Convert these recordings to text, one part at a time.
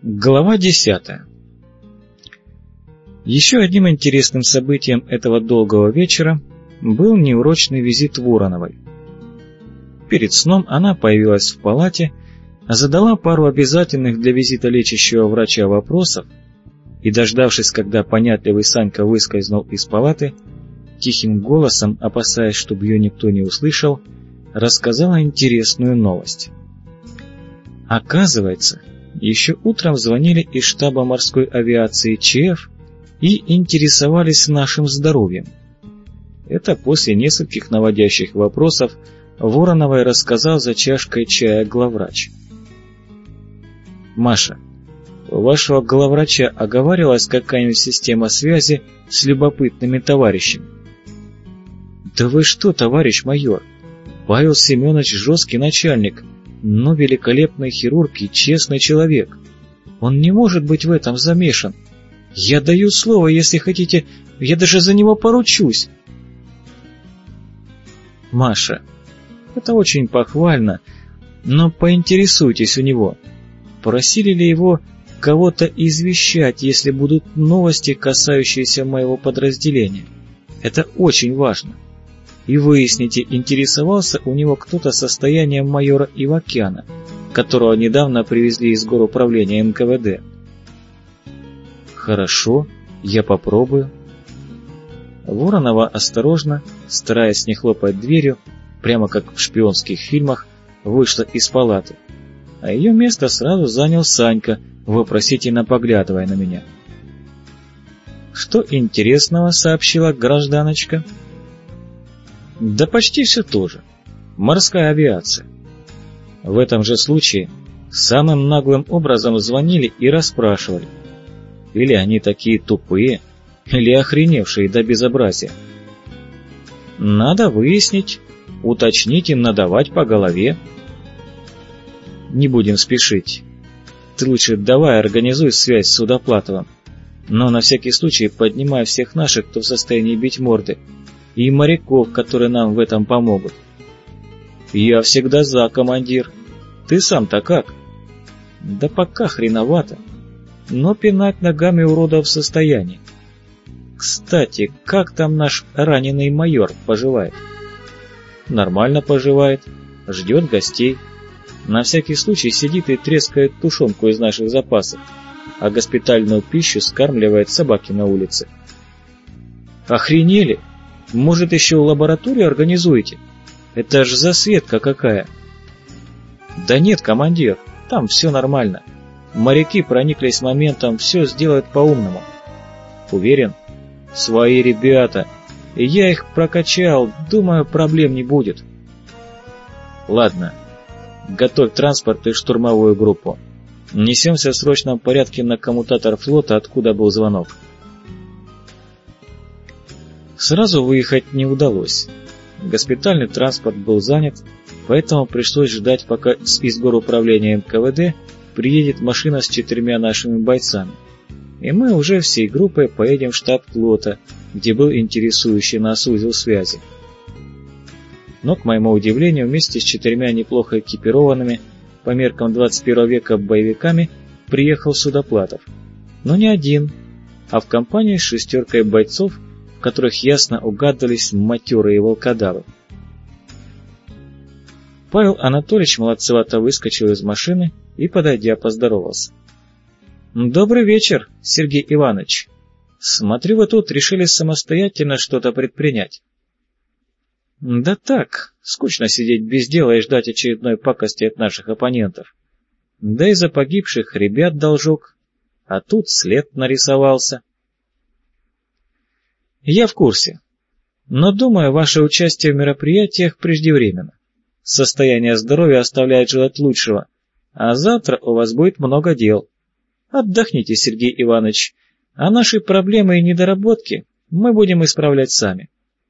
Глава 10. Еще одним интересным событием этого долгого вечера был неурочный визит Вороновой. Перед сном она появилась в палате, задала пару обязательных для визита лечащего врача вопросов и, дождавшись, когда понятливый Санька выскользнул из палаты, тихим голосом, опасаясь, чтобы ее никто не услышал, рассказала интересную новость. Оказывается, еще утром звонили из штаба морской авиации ЧФ и интересовались нашим здоровьем. Это после нескольких наводящих вопросов Вороновой рассказал за чашкой чая главврач. «Маша, у вашего главврача оговаривалась какая-нибудь система связи с любопытными товарищами?» «Да вы что, товарищ майор? Павел Семенович жесткий начальник, но великолепный хирург и честный человек. Он не может быть в этом замешан. Я даю слово, если хотите, я даже за него поручусь». «Маша, это очень похвально, но поинтересуйтесь у него, просили ли его кого-то извещать, если будут новости, касающиеся моего подразделения. Это очень важно. И выясните, интересовался у него кто-то состоянием майора Ивакяна, которого недавно привезли из горуправления НКВД». «Хорошо, я попробую». Воронова осторожно, стараясь не хлопать дверью, прямо как в шпионских фильмах, вышла из палаты, а ее место сразу занял Санька, вопросительно поглядывая на меня. «Что интересного?» — сообщила гражданочка. «Да почти все то же. Морская авиация. В этом же случае самым наглым образом звонили и расспрашивали. Или они такие тупые, или охреневшие до безобразия. Надо выяснить, уточнить и надавать по голове. Не будем спешить. Ты лучше давай организуй связь с Судоплатовым, но на всякий случай поднимай всех наших, кто в состоянии бить морды, и моряков, которые нам в этом помогут». «Я всегда за, командир. Ты сам-то как?» «Да пока хреновато, но пинать ногами урода в состоянии. Кстати, как там наш раненый майор поживает?» «Нормально поживает, ждет гостей. На всякий случай сидит и трескает тушенку из наших запасов, а госпитальную пищу скармливает собаки на улице». «Охренели? Может, еще лабораторию организуете? Это ж засветка какая!» «Да нет, командир, там все нормально. Моряки прониклись моментом, все сделают по-умному». «Уверен?» «Свои ребята. Я их прокачал, думаю, проблем не будет». «Ладно, готовь транспорт и штурмовую группу. Несемся в срочном порядке на коммутатор флота, откуда был звонок». Сразу выехать не удалось. Госпитальный транспорт был занят, поэтому пришлось ждать, пока из горуправления НКВД приедет машина с 4 нашими бойцами. И мы уже всей группой поедем в штаб флота, где был интересующий нас узел связи. Но, к моему удивлению, вместе с 4 неплохо экипированными, по меркам 21 века, боевиками приехал Судоплатов. Но не один, а в компании с 6 бойцов, в которых ясно угадывались матерые волкодавы. Павел Анатольевич молодцевато выскочил из машины и, подойдя, поздоровался. «Добрый вечер, Сергей Иванович. Смотрю, вы тут решили самостоятельно что-то предпринять». «Да так, скучно сидеть без дела и ждать очередной пакости от наших оппонентов. Да и за погибших ребят должок, а тут след нарисовался». «Я в курсе, но, думаю, ваше участие в мероприятиях преждевременно. Состояние здоровья оставляет желать лучшего, а завтра у вас будет много дел. Отдохните, Сергей Иванович, а наши проблемы и недоработки мы будем исправлять сами».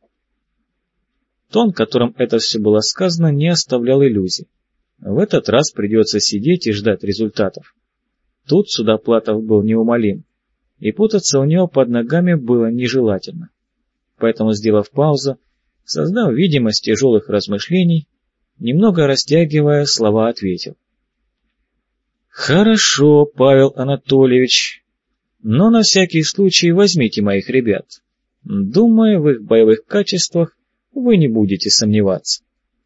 Тон, которым это все было сказано, не оставлял иллюзий. В этот раз придется сидеть и ждать результатов. Тут Судоплатов был неумолим, и путаться у него под ногами было нежелательно. Поэтому, сделав паузу, создав видимость тяжелых размышлений, немного растягивая слова, ответил. Хорошо, Павел Анатольевич, но на всякий случай возьмите моих ребят. Думаю, в их боевых качествах вы не будете сомневаться.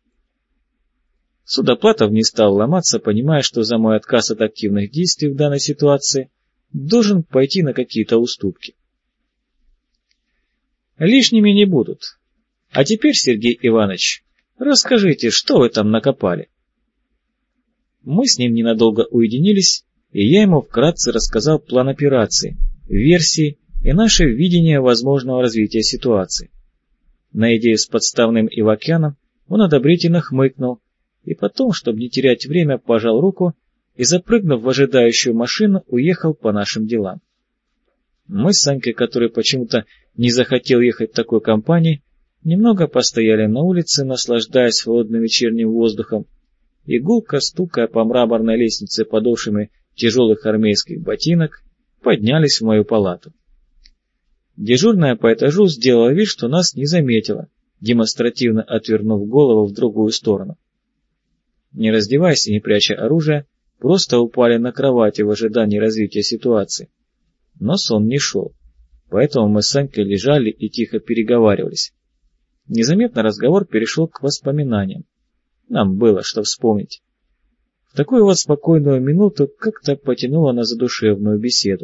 Судоплатов не стал ломаться, понимая, что за мой отказ от активных действий в данной ситуации должен пойти на какие-то уступки. Лишними не будут. А теперь, Сергей Иванович, расскажите, что вы там накопали? Мы с ним ненадолго уединились, и я ему вкратце рассказал план операции, версии и наше видение возможного развития ситуации. На идею с подставным Ивакяном он одобрительно хмыкнул, и потом, чтобы не терять время, пожал руку и, запрыгнув в ожидающую машину, уехал по нашим делам. Мы с Санькой, который почему-то не захотел ехать в такой компании, немного постояли на улице, наслаждаясь холодным вечерним воздухом, и гулко, стукая по мраморной лестнице подошвами тяжелых армейских ботинок, поднялись в мою палату. Дежурная по этажу сделала вид, что нас не заметила, демонстративно отвернув голову в другую сторону. Не раздеваясь и не пряча оружие, просто упали на кровати в ожидании развития ситуации. Но сон не шел, поэтому мы с Санькой лежали и тихо переговаривались. Незаметно разговор перешел к воспоминаниям. Нам было что вспомнить. В такую вот спокойную минуту как-то потянуло на задушевную беседу.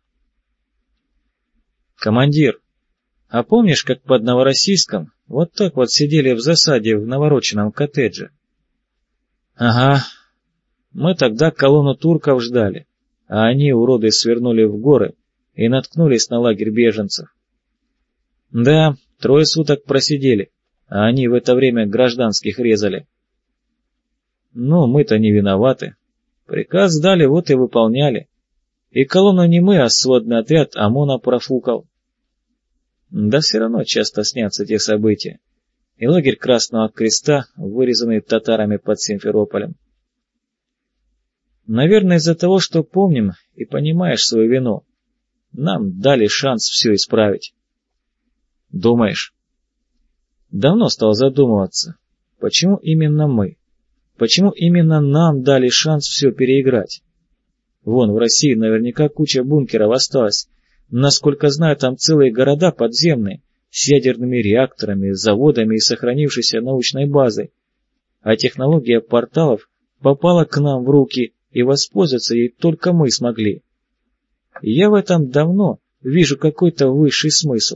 «Командир, а помнишь, как под Новороссийском вот так вот сидели в засаде в навороченном коттедже?» «Ага. Мы тогда колонну турков ждали, а они, уроды, свернули в горы и наткнулись на лагерь беженцев. Да, 3 суток просидели, а они в это время гражданских резали. Ну, мы-то не виноваты. Приказ дали, вот и выполняли. И колонну не мы, а сводный отряд ОМОНа профукал. Да все равно часто снятся те события. И лагерь Красного Креста, вырезанный татарами под Симферополем. Наверное, из-за того, что помним и понимаешь свою вину, нам дали шанс все исправить. Думаешь? Давно стал задумываться, почему именно мы? Почему именно нам дали шанс все переиграть? Вон, в России наверняка куча бункеров осталась. Насколько знаю, там целые города подземные, с ядерными реакторами, заводами и сохранившейся научной базой. А технология порталов попала к нам в руки, и воспользоваться ей только мы смогли. И я в этом давно вижу какой-то высший смысл.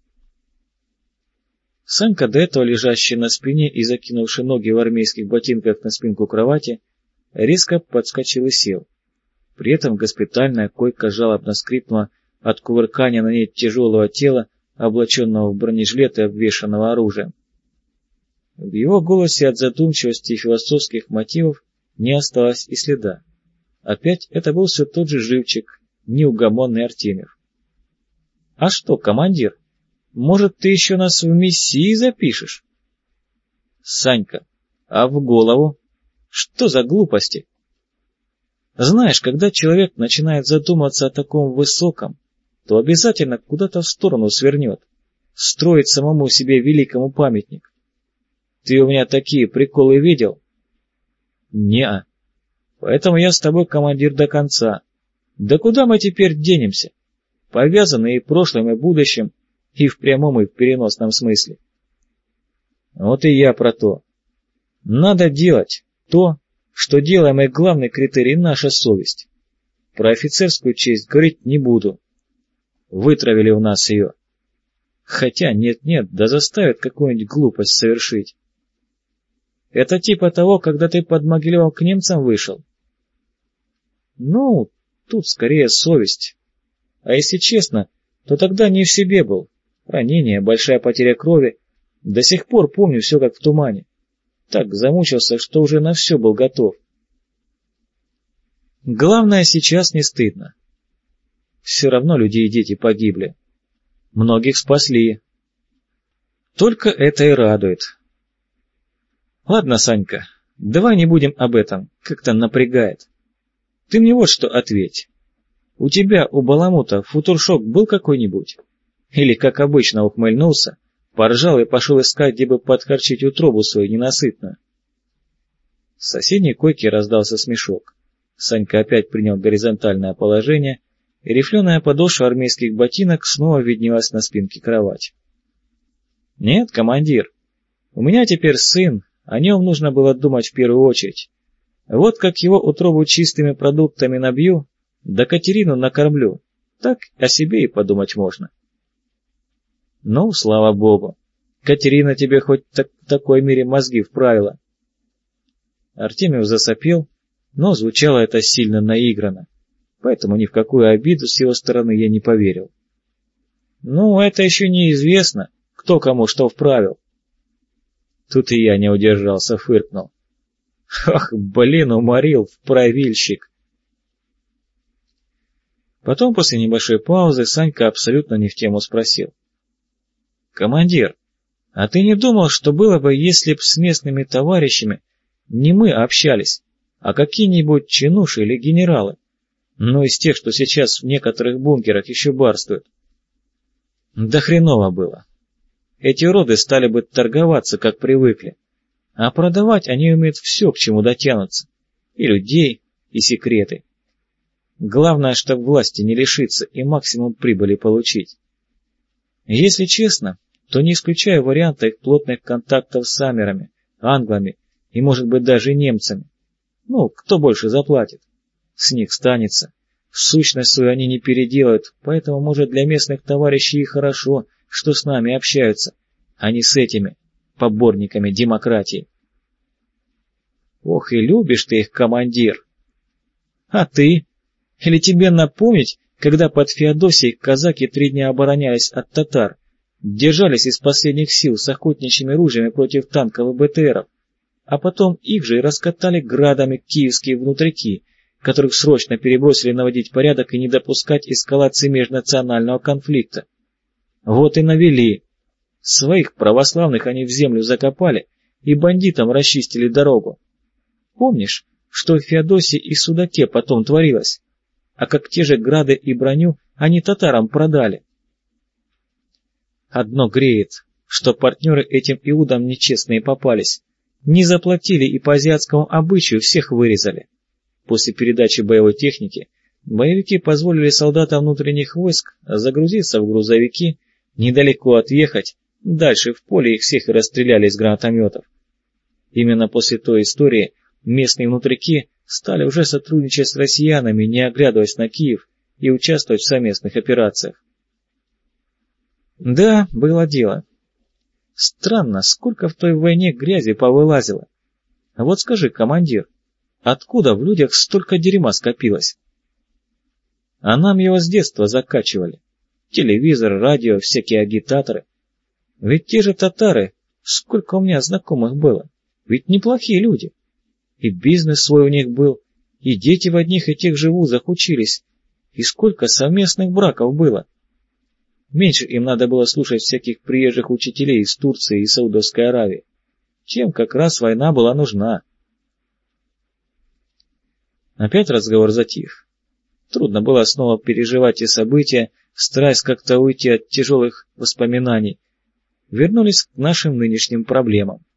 Санька, до этого лежащий на спине и закинувший ноги в армейских ботинках на спинку кровати, резко подскочил и сел. При этом госпитальная койка жалобно скрипнула от кувыркания на ней тяжелого тела, облаченного в бронежилет и обвешанного оружием. В его голосе от задумчивости и философских мотивов не осталось и следа. Опять это был все тот же живчик, неугомонный Артемьев. «А что, командир, может, ты еще нас в мессии запишешь?» «Санька, а в голову? Что за глупости?» «Знаешь, когда человек начинает задумываться о таком высоком, то обязательно куда-то в сторону свернет, строит самому себе великому памятник. Ты у меня такие приколы видел?» «Не-а. Поэтому я с тобой, командир, до конца. Да куда мы теперь денемся? Повязаны и прошлым, и будущим, и в прямом, и в переносном смысле». Вот и я про то. Надо делать то, что делаем, и главный критерий — наша совесть. Про офицерскую честь говорить не буду. Вытравили у нас ее. Хотя нет-нет, да заставят какую-нибудь глупость совершить. Это типа того, когда ты под Могилевом к немцам вышел? Ну, тут скорее совесть. А если честно, то тогда не в себе был. Ранение, большая потеря крови. До сих пор помню все как в тумане. Так замучился, что уже на все был готов. Главное, сейчас не стыдно. Все равно люди и дети погибли. Многих спасли. Только это и радует. Ладно, Санька, давай не будем об этом, как-то напрягает. Ты мне вот что ответь. У тебя, у Баламута, футуршок был какой-нибудь? Или, как обычно, ухмыльнулся, поржал и пошел искать, где бы подкорчить утробу свою ненасытную? С соседней койки раздался смешок. Санька опять принял горизонтальное положение, и рифленая подошва армейских ботинок снова виднелась на спинке кровати. «Нет, командир, у меня теперь сын, о нем нужно было думать в первую очередь. Вот как его утробу чистыми продуктами набью, да Катерину накормлю, так о себе и подумать можно». «Ну, слава богу, Катерина тебе хоть в такой мере мозги вправила». Артемьев засопел, но звучало это сильно наигранно, поэтому ни в какую обиду с его стороны я не поверил. «Ну, это еще неизвестно, кто кому что вправил». Тут и я не удержался, фыркнул. «Ах, блин, уморил, вправильщик!» Потом, после небольшой паузы, Санька абсолютно не в тему спросил. «Командир, а ты не думал, что было бы, если б с местными товарищами не мы общались, а какие-нибудь чинуши или генералы, но из тех, что сейчас в некоторых бункерах еще барствуют?» «Да хреново было. Эти уроды стали бы торговаться, как привыкли, а продавать они умеют все, к чему дотянутся, и людей, и секреты. Главное, чтоб власти не лишиться и максимум прибыли получить. Если честно, то не исключаю варианта их плотных контактов с амерами, англами и, может быть, даже немцами. Ну, кто больше заплатит? С них станется. Сущность свою они не переделают, поэтому, может, для местных товарищей и хорошо, что с нами общаются, а не с этими поборниками демократии. Ох, и любишь ты их, командир. А ты? Или тебе напомнить, когда под Феодосией казаки 3 дня оборонялись от татар, держались из последних сил с охотничьими ружьями против танков и БТРов, а потом их же и раскатали градами киевские внутряки, которых срочно перебросили наводить порядок и не допускать эскалации межнационального конфликта. Вот и навели. Своих православных они в землю закопали и бандитам расчистили дорогу. Помнишь, что в Феодосии и Судаке потом творилось? А как те же грады и броню они татарам продали. Одно греет, что партнеры этим иудам нечестные попались. Не заплатили и по азиатскому обычаю всех вырезали. После передачи боевой техники боевики позволили солдатам внутренних войск загрузиться в грузовики, недалеко отъехать, дальше в поле их всех и расстреляли из гранатометов. Именно после той истории местные внутряки стали уже сотрудничать с россиянами, не оглядываясь на Киев, и участвовать в совместных операциях. Да, было дело. Странно, сколько в той войне грязи повылазило. А вот скажи, командир, откуда в людях столько дерьма скопилось? А нам его с детства закачивали. Телевизор, радио, всякие агитаторы. Ведь те же татары, сколько у меня знакомых было, ведь неплохие люди. И бизнес свой у них был, и дети в одних и тех же вузах учились, и сколько совместных браков было. Меньше им надо было слушать всяких приезжих учителей из Турции и Саудовской Аравии. Чем как раз война была нужна. Опять разговор затих. Трудно было снова переживать те события, стараясь как-то уйти от тяжелых воспоминаний. Вернулись к нашим нынешним проблемам.